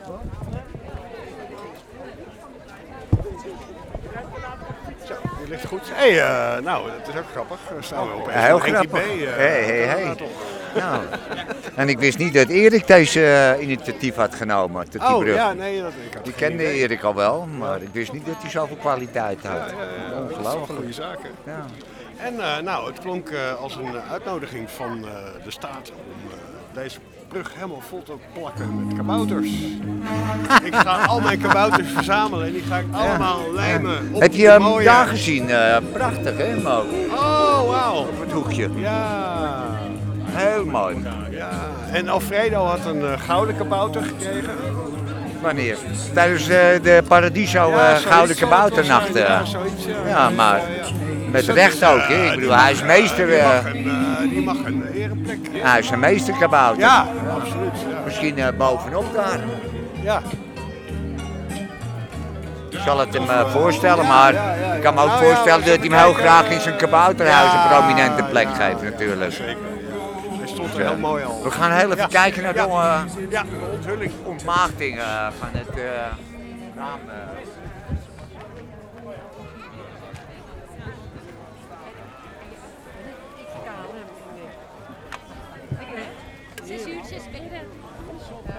Zo, die ligt goed. Hé, nou, dat is ook grappig. Dan staan we opeens Heel met Henkie grappig. B, Hey. Nou, en ik wist niet dat Erik deze initiatief had genomen tot die Oh, brug. ja, nee, dat ik had Die geen kende idee. Erik al wel, maar ik wist niet dat hij zoveel kwaliteit had. Ja, dat is wel een Ongelooflijk. goede zaak, hè. Ja. En nou, het klonk als een uitnodiging van de staat om deze brug helemaal vol te plakken met kabouters. Ik ga al mijn kabouters verzamelen en die ga ik allemaal lijmen op Heb je de hem mooie... daar gezien? Prachtig, hè, Mo? Oh, wauw. Op het hoekje. Ja. Heel mooi. Ja. En Alfredo had een gouden kabouter gekregen. Wanneer? Tijdens de Paradiso Zoiets Gouden zal het wel Kabouternacht. zijn. Ja, zoiets, ja. Ja, maar met Dus recht dat is, ook, hè? Ik die bedoel, hij is meester. Die mag een ereplek. Hij is een meesterkabouter. Ja, absoluut. Ja. Misschien bovenop daar. Ja. Ik zal het hem voorstellen, maar ik kan me ook voorstellen dat hij hem heel graag in zijn kabouterhuis een prominente plek geeft natuurlijk. Zeker, ja. Hij stond er heel mooi al. We gaan heel even kijken naar de Ja, de onthulling. ontmaagding van het raam.